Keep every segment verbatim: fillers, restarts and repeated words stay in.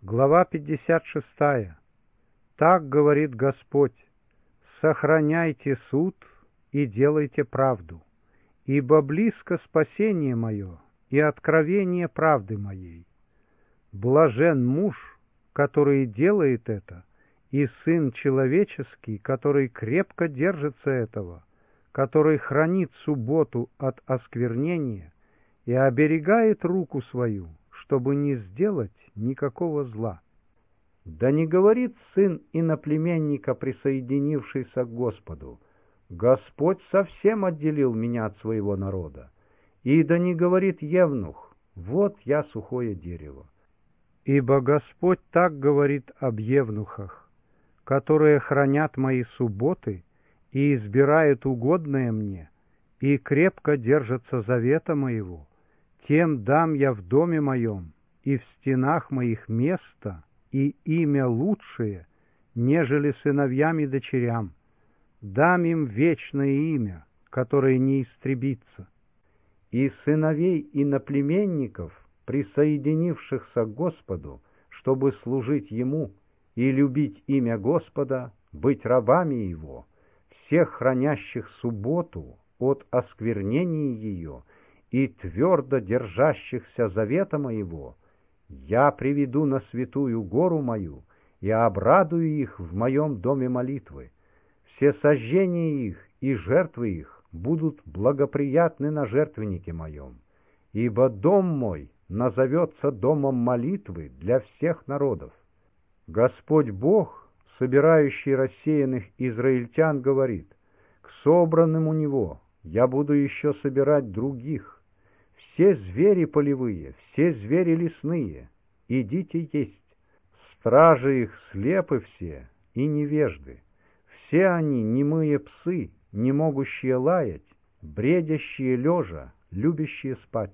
Глава пятьдесят шестая. Так говорит Господь: сохраняйте суд и делайте правду, ибо близко спасение мое и откровение правды моей. Блажен муж, который делает это, и сын человеческий, который крепко держится этого, который хранит субботу от осквернения и оберегает руку свою, чтобы не сделать никакого зла. Да не говорит сын иноплеменника, присоединившийся к Господу: Господь совсем отделил меня от своего народа. И да не говорит евнух: вот я сухое дерево. Ибо Господь так говорит об евнухах, которые хранят мои субботы и избирают угодное мне, и крепко держатся завета моего, тем дам я в доме моем и в стенах моих место и имя лучшее, нежели сыновьям и дочерям. Дам им вечное имя, которое не истребится. И сыновей иноплеменников, присоединившихся к Господу, чтобы служить Ему и любить имя Господа, быть рабами Его, всех хранящих субботу от осквернения ее и твердо держащихся завета моего, я приведу на святую гору мою и обрадую их в моем доме молитвы. Все сожжения их и жертвы их будут благоприятны на жертвеннике моем, ибо дом мой назовется домом молитвы для всех народов. Господь Бог, собирающий рассеянных израильтян, говорит: к собранным у Него я буду еще собирать других. Все звери полевые, все звери лесные, идите есть. Стражи их слепы все и невежды. Все они немые псы, не могущие лаять, бредящие лежа, любящие спать.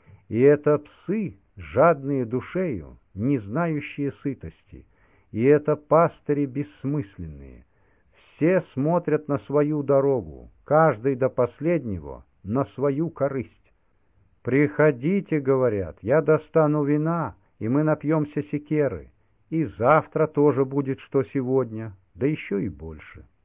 И это псы, жадные душею, не знающие сытости, и это пастыри бессмысленные. Все смотрят на свою дорогу, каждый до последнего на свою корысть. «Приходите, — говорят, — я достану вина, и мы напьемся секеры, и завтра тоже будет, что сегодня, да еще и больше».